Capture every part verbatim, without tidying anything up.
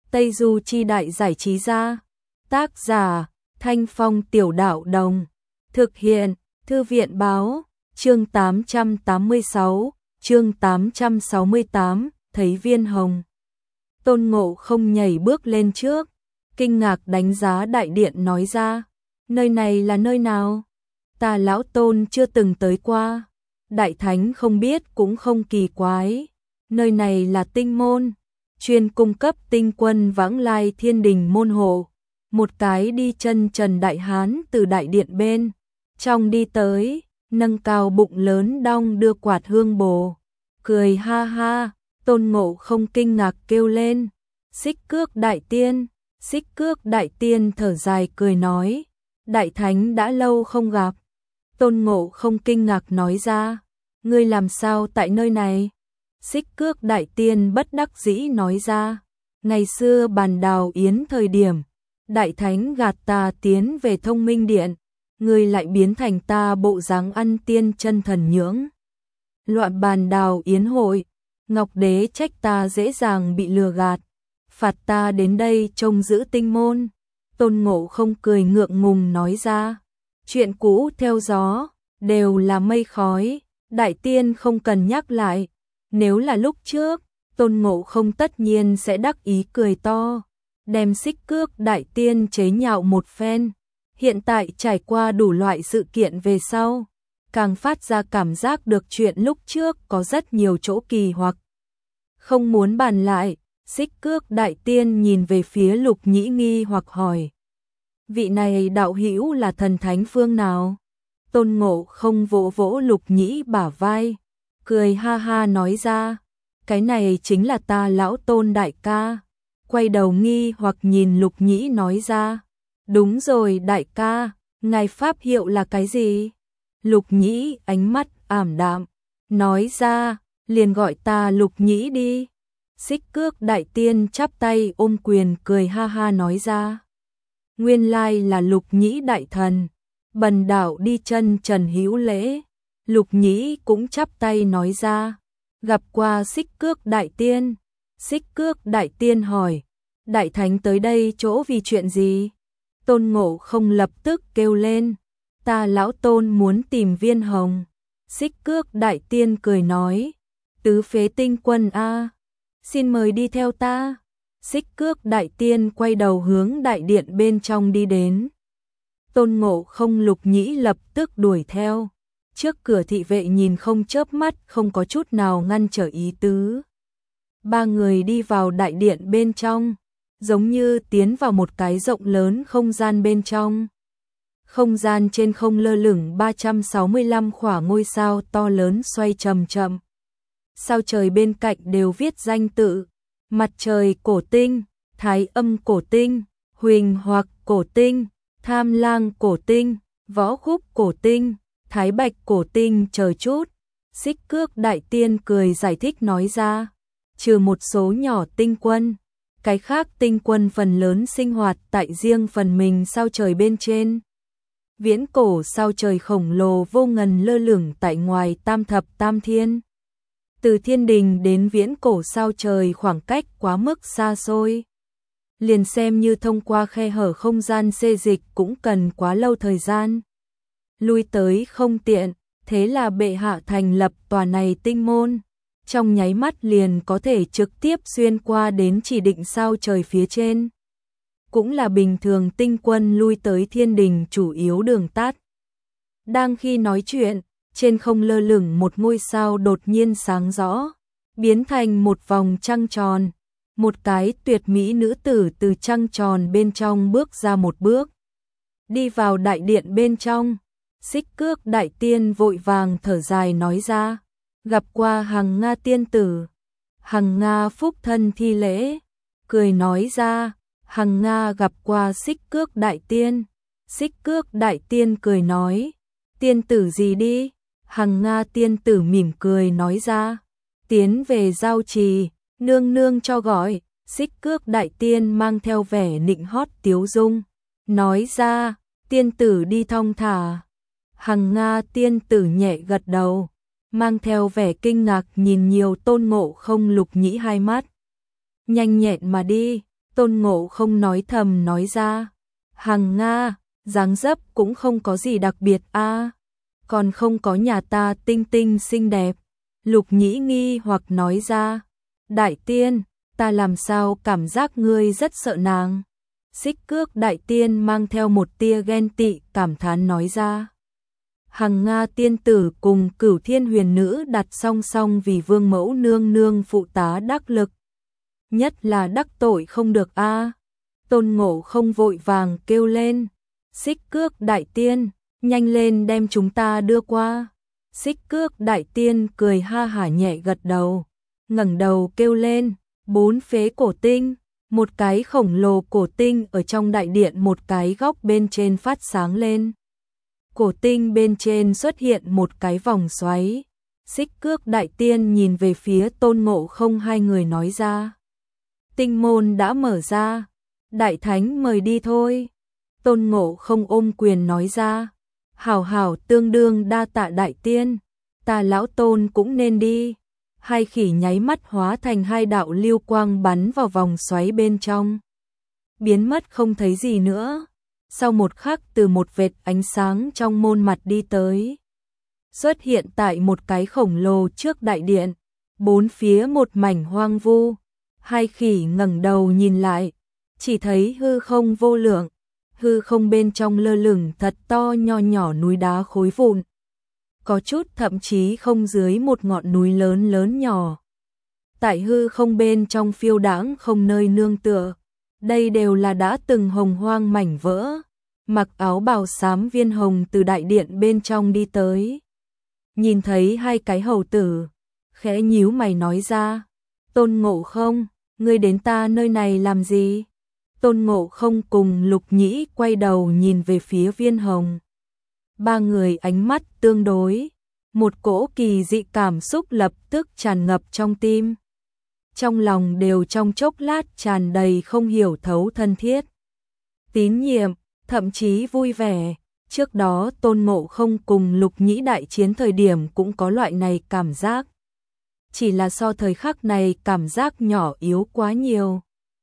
Tây Du Chi Đại Giải Trí Gia. Tác giả Thanh Phong Tiểu Đạo Đồng. Thực hiện Thư viện Báo. Chương tám trăm tám mươi sáu, chương tám trăm sáu mươi tám, thấy viên hồng. Tôn Ngộ Không nhảy bước lên trước, kinh ngạc đánh giá đại điện nói ra, nơi này là nơi nào? Ta lão Tôn chưa từng tới qua. Đại Thánh không biết cũng không kỳ quái. Nơi này là tinh môn, chuyên cung cấp tinh quân vãng lai thiên đình môn hộ. Một cái đi chân trần đại hán từ đại điện bên trong đi tới, nâng cao bụng lớn đong đưa quạt hương bồ, cười ha ha. Tôn Ngộ Không kinh ngạc kêu lên, Xích Cước Đại Tiên. Xích Cước Đại Tiên thở dài cười nói, Đại Thánh đã lâu không gặp. Tôn Ngộ Không kinh ngạc nói ra, ngươi làm sao tại nơi này? Xích Cước Đại Tiên bất đắc dĩ nói ra, ngày xưa bàn đào yến thời điểm, Đại Thánh gạt ta tiến về Thông Minh Điện, ngươi lại biến thành ta bộ dáng ăn tiên chân thần nhưỡng. Loạn bàn đào yến hội, Ngọc Đế trách ta dễ dàng bị lừa gạt, phạt ta đến đây trông giữ tinh môn. Tôn Ngộ Không cười ngượng ngùng nói ra, chuyện cũ theo gió, đều là mây khói, Đại Tiên không cần nhắc lại. Nếu là lúc trước, Tôn Ngộ Không tất nhiên sẽ đắc ý cười to, đem Xích Cước Đại Tiên chế nhạo một phen. Hiện tại trải qua đủ loại sự kiện về sau, càng phát ra cảm giác được chuyện lúc trước có rất nhiều chỗ kỳ hoặc. Không muốn bàn lại, Xích Cước Đại Tiên nhìn về phía Lục Nhĩ nghi hoặc hỏi, vị này đạo hữu là thần thánh phương nào? Tôn Ngộ Không vỗ vỗ Lục Nhĩ bả vai, cười ha ha nói ra, cái này chính là ta lão Tôn đại ca. Quay đầu nghi hoặc nhìn Lục Nhĩ nói ra, đúng rồi đại ca, ngài pháp hiệu là cái gì? Lục Nhĩ ánh mắt ảm đạm, nói ra, liền gọi ta Lục Nhĩ đi. Xích Cước Đại Tiên chắp tay ôm quyền cười ha ha nói ra, nguyên lai là Lục Nhĩ đại thần, bần đạo đi chân trần hữu lễ. Lục Nhĩ cũng chắp tay nói ra, gặp qua Xích Cước Đại Tiên. Xích Cước Đại Tiên hỏi, Đại Thánh tới đây chỗ vì chuyện gì? Tôn Ngộ Không lập tức kêu lên, ta lão Tôn muốn tìm viên hồng. Xích Cước Đại Tiên cười nói, tứ phế tinh quân a, xin mời đi theo ta. Xích Cước Đại Tiên quay đầu hướng đại điện bên trong đi đến. Tôn Ngộ Không Lục Nhĩ lập tức đuổi theo. Trước cửa thị vệ nhìn không chớp mắt, không có chút nào ngăn trở ý tứ. Ba người đi vào đại điện bên trong, giống như tiến vào một cái rộng lớn không gian bên trong. Không gian trên không lơ lửng ba trăm sáu mươi lăm khỏa ngôi sao to lớn xoay chậm chậm. Sao trời bên cạnh đều viết danh tự, Mặt Trời Cổ Tinh, Thái Âm Cổ Tinh, Huỳnh Hoặc Cổ Tinh, Tham Lang Cổ Tinh, Võ Khúc Cổ Tinh, Thái Bạch Cổ Tinh chờ chút. Xích Cước Đại Tiên cười giải thích nói ra, trừ một số nhỏ tinh quân, cái khác tinh quân phần lớn sinh hoạt tại riêng phần mình sao trời bên trên. Viễn cổ sao trời khổng lồ vô ngần lơ lửng tại ngoài tam thập tam thiên. Từ thiên đình đến viễn cổ sao trời khoảng cách quá mức xa xôi. Liền xem như thông qua khe hở không gian xê dịch cũng cần quá lâu thời gian. Lui tới không tiện, thế là bệ hạ thành lập tòa này tinh môn. Trong nháy mắt liền có thể trực tiếp xuyên qua đến chỉ định sao trời phía trên. Cũng là bình thường tinh quân lui tới thiên đình chủ yếu đường tắt. Đang khi nói chuyện, trên không lơ lửng một ngôi sao đột nhiên sáng rõ, biến thành một vòng trăng tròn. Một cái tuyệt mỹ nữ tử từ trăng tròn bên trong bước ra một bước, đi vào đại điện bên trong. Xích Cước Đại Tiên vội vàng thở dài nói ra, gặp qua Hằng Nga tiên tử. Hằng Nga phúc thân thi lễ, cười nói ra, Hằng Nga gặp qua Xích Cước Đại Tiên. Xích Cước Đại Tiên cười nói, tiên tử gì đi? Hằng Nga tiên tử mỉm cười nói ra, tiến về giao trì, nương nương cho gọi. Xích Cước Đại Tiên mang theo vẻ nịnh hót tiếu dung, nói ra, tiên tử đi thong thả. Hằng Nga tiên tử nhẹ gật đầu, mang theo vẻ kinh ngạc nhìn nhiều Tôn Ngộ Không Lục Nhĩ hai mắt. Nhanh nhẹn mà đi. Tôn Ngộ Không nói thầm nói ra. Hằng Nga, dáng dấp cũng không có gì đặc biệt a, còn không có nhà ta tinh tinh xinh đẹp. Lục Nhĩ nghi hoặc nói ra. Đại tiên, ta làm sao cảm giác ngươi rất sợ nàng. Xích Cước Đại Tiên mang theo một tia ghen tị cảm thán nói ra. Hằng Nga tiên tử cùng Cửu Thiên Huyền Nữ đặt song song vì vương mẫu nương nương phụ tá đắc lực. Nhất là đắc tội không được a. Tôn Ngộ Không vội vàng kêu lên. Xích Cước Đại Tiên, nhanh lên đem chúng ta đưa qua. Xích Cước Đại Tiên cười ha hả nhẹ gật đầu, ngẩng đầu kêu lên. Bốn phế cổ tinh. Một cái khổng lồ cổ tinh ở trong đại điện một cái góc bên trên phát sáng lên. Cổ tinh bên trên xuất hiện một cái vòng xoáy. Xích Cước Đại Tiên nhìn về phía Tôn Ngộ Không hai người nói ra. Tinh môn đã mở ra. Đại Thánh mời đi thôi. Tôn Ngộ Không ôm quyền nói ra. Hảo hảo tương đương đa tạ Đại Tiên. Ta lão Tôn cũng nên đi. Hai khỉ nháy mắt hóa thành hai đạo lưu quang bắn vào vòng xoáy bên trong. Biến mất không thấy gì nữa. Sau một khắc từ một vệt ánh sáng trong môn mặt đi tới. Xuất hiện tại một cái khổng lồ trước đại điện. Bốn phía một mảnh hoang vu. Hai khỉ ngẩng đầu nhìn lại. Chỉ thấy hư không vô lượng. Hư không bên trong lơ lửng thật to nho nhỏ núi đá khối vụn. Có chút thậm chí không dưới một ngọn núi lớn lớn nhỏ. Tại hư không bên trong phiêu đãng không nơi nương tựa. Đây đều là đã từng hồng hoang mảnh vỡ. Mặc áo bào xám Viên Hồng từ đại điện bên trong đi tới. Nhìn thấy hai cái hầu tử, khẽ nhíu mày nói ra. Tôn Ngộ Không, ngươi đến ta nơi này làm gì? Tôn Ngộ Không cùng Lục Nhĩ quay đầu nhìn về phía Viên Hồng. Ba người ánh mắt tương đối, một cỗ kỳ dị cảm xúc lập tức tràn ngập trong tim. Trong lòng đều trong chốc lát tràn đầy không hiểu thấu thân thiết. Tín nhiệm, thậm chí vui vẻ. Trước đó Tôn Ngộ Không cùng Lục Nhĩ đại chiến thời điểm cũng có loại này cảm giác. Chỉ là so thời khắc này cảm giác nhỏ yếu quá nhiều.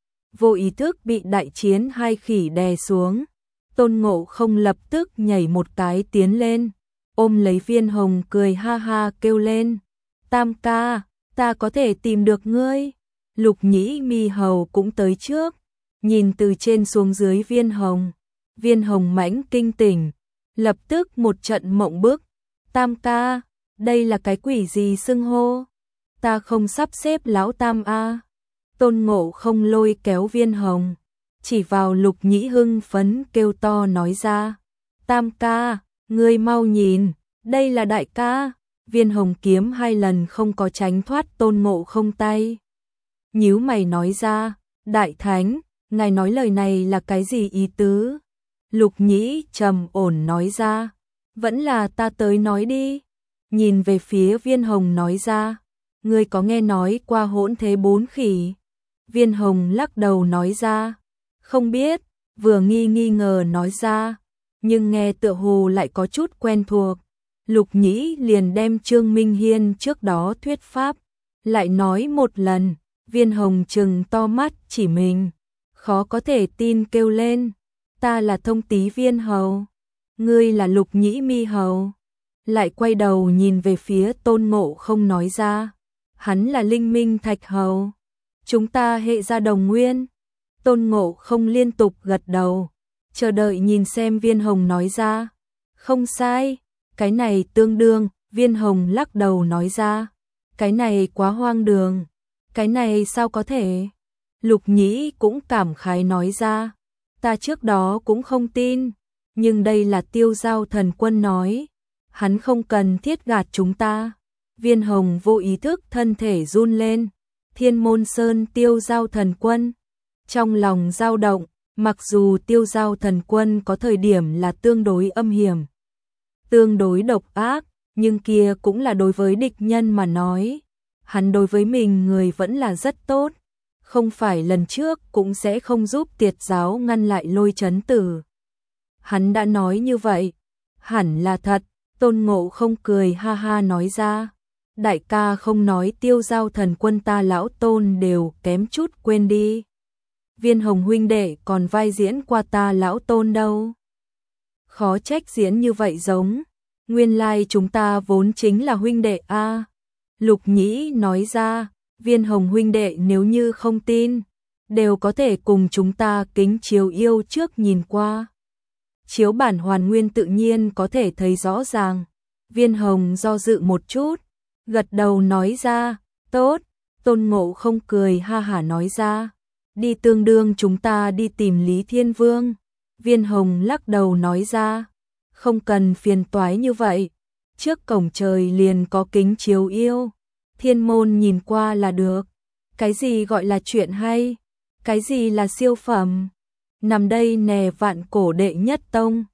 Vô ý thức bị đại chiến hai khỉ đè xuống. Tôn Ngộ Không lập tức nhảy một cái tiến lên, ôm lấy Viên Hồng cười ha ha kêu lên. Tam ca, ta có thể tìm được ngươi. Lục Nhĩ Mi Hầu cũng tới trước, nhìn từ trên xuống dưới Viên Hồng. Viên Hồng mãnh kinh tỉnh, lập tức một trận mộng bức. Tam ca, đây là cái quỷ gì xưng hô? Ta không sắp xếp lão Tam a. Tôn Ngộ Không lôi kéo Viên Hồng, chỉ vào Lục Nhĩ hưng phấn kêu to nói ra. Tam ca, ngươi mau nhìn, đây là đại ca. Viên Hồng kiếm hai lần không có tránh thoát Tôn Ngộ Không tay. Nhíu mày nói ra, Đại Thánh, ngài nói lời này là cái gì ý tứ? Lục Nhĩ trầm ổn nói ra, vẫn là ta tới nói đi. Nhìn về phía Viên Hồng nói ra, ngươi có nghe nói qua hỗn thế bốn khỉ? Viên Hồng lắc đầu nói ra, không biết, vừa nghi nghi ngờ nói ra, nhưng nghe tựa hồ lại có chút quen thuộc. Lục Nhĩ liền đem Trương Minh Hiên trước đó thuyết pháp, lại nói một lần. Viên Hồng trừng to mắt chỉ mình, khó có thể tin kêu lên. Ta là Thông Tý Viên Hầu, ngươi là Lục Nhĩ Mi Hầu. Lại quay đầu nhìn về phía Tôn Ngộ Không nói ra, hắn là Linh Minh Thạch Hầu. Chúng ta hệ gia đồng nguyên. Tôn Ngộ Không liên tục gật đầu, chờ đợi nhìn xem Viên Hồng nói ra. Không sai, cái này tương đương. Viên Hồng lắc đầu nói ra, cái này quá hoang đường. Cái này sao có thể? Lục Nhĩ cũng cảm khái nói ra, ta trước đó cũng không tin, nhưng đây là Tiêu Giao Thần Quân nói, hắn không cần thiết gạt chúng ta. Viên Hồng vô ý thức thân thể run lên. Thiên Môn Sơn Tiêu Giao Thần Quân, trong lòng dao động. Mặc dù Tiêu Giao Thần Quân có thời điểm là tương đối âm hiểm, tương đối độc ác, nhưng kia cũng là đối với địch nhân mà nói. Hắn đối với mình người vẫn là rất tốt, không phải lần trước cũng sẽ không giúp Tiệt giáo ngăn lại Lôi Chấn Tử. Hắn đã nói như vậy, hẳn là thật. Tôn Ngộ Không cười ha ha nói ra, đại ca không nói Tiêu Giao Thần Quân ta lão Tôn đều kém chút quên đi. Viên Hồng huynh đệ còn vai diễn qua ta lão tôn đâu. Khó trách diễn như vậy giống, nguyên lai like chúng ta vốn chính là huynh đệ a. Lục Nhĩ nói ra, Viên Hồng huynh đệ nếu như không tin, đều có thể cùng chúng ta kính chiếu yêu trước nhìn qua. Chiếu bản hoàn nguyên tự nhiên có thể thấy rõ ràng. Viên Hồng do dự một chút, gật đầu nói ra, tốt. Tôn Ngộ không cười ha hả nói ra, đi tương đương chúng ta đi tìm Lý Thiên Vương. Viên Hồng lắc đầu nói ra, không cần phiền toái như vậy, trước cổng trời liền có kính chiếu yêu, thiên môn nhìn qua là được. Cái gì gọi là chuyện hay, cái gì là siêu phẩm, nằm đây nè vạn cổ đệ nhất tông.